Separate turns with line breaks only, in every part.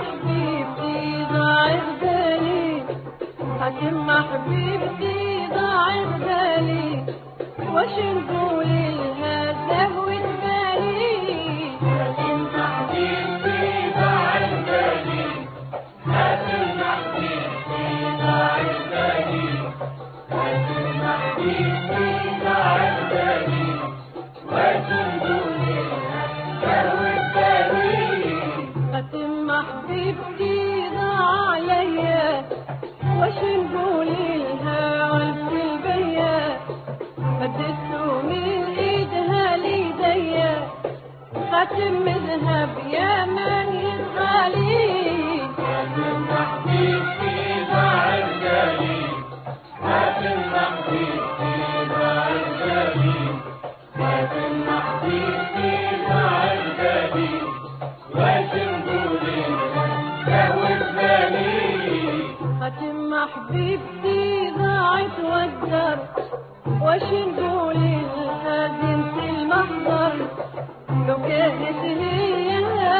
حبيبتي ضاعت بالي، حاتم حبيبتي ضاعت بالي، واش نقول لها زهوت بالي.
حاتم حبيبتي ضاعت بالي، حاتم حبيبتي ضاعت بالي، حاتم حبيبتي ضاعت بالي، واش نقول لها زهوت بالي.
حاتم حبيبتي ضاع عليا، واش نقول لها غلبت البيا، هديته من ايدها ليديا، حاتم اذهب يا من يبغالي.
حاتم حبيبتي ضاعت بالي، حاتم حبيبتي ضاعت بالي، حاتم حبيبتي ضاعت بالي، واش نقول لها زهوت بالي.
حاتم حبيبتي ضاعت والدر، واش نقول لها زينة المحضر، لو كانت هي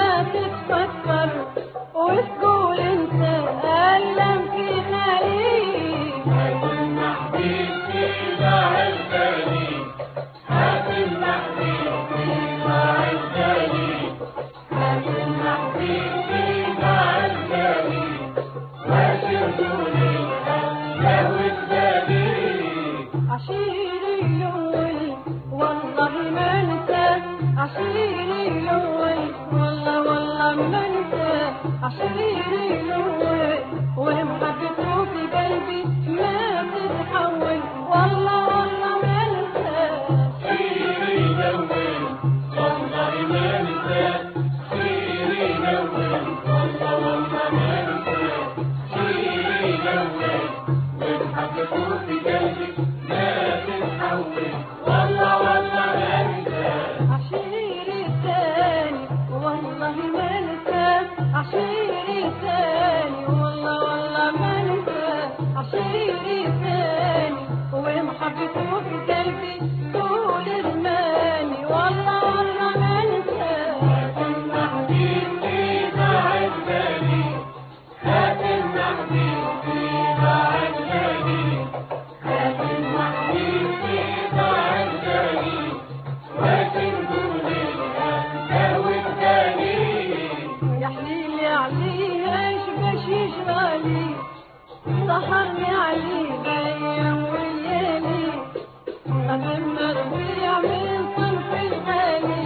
تتفكر وتقول انت ألم في خالي.
حاتم حبيبتي ضاعت بالي، حاتم حبيبتي ضاعت بالي، حاتم حبيبتي ضاعت بالي، واش نقول لها زهوت بالي.
عشيري الأول والله ما ننسى، عشيري الأول والله ما ننسى، عشيري الأول ومحبته في قلبي ما تتحول، والله ما ننسى.
عشيري الأول والله ما ننسى، عشيري الأول والله ما ننسى، عشيري الأول ومحبته في قلبي ما تتحول، والله ما ننسى.
عشيري الثاني والله ما ننسى، عشيري الثاني والله ما ننسى، عشيري الثاني ومحبته في قلبي طول زماني، والله ما ننسى.
حاتم حبيبتي ضاعت بالي، حاتم حبيبتي ضاعت بالي، حاتم حبيبتي ضاعت بالي، واش نقول لها زهوت بالي.
يا حليلي عليه ايش باش يجرالي، سهرني عليه الايام والليالي، خدم ربيع من صنف الغالي،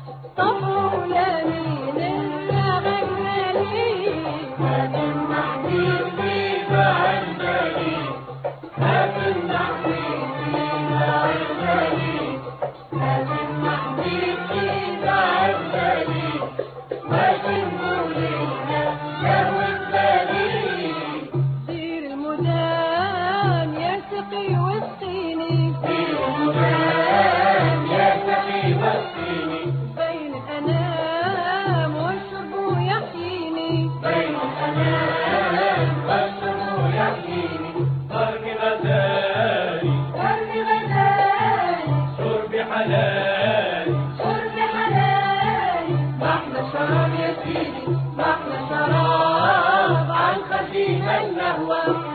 طفولاني نرجع غنالي.
حاتم حبيبتي ضاعت بالي، حاتم حبيبتي ضاعت بالي، حاتم حبيبتي ضاعت بالي، واش نقول لها زهوت بالي.
دير المدام يا سقي واسقيني،
دير المدام يا سقي واسقيني،
بين الانام واشرب ويحييني،
بين الأنام واشرب ويحييني، ضرب غزالي
ورد غزالي
شرب حلالي،
شرب حلالي،
ما احلى شراب يا سيدي، ما احلى شراب عن خزين النهوى.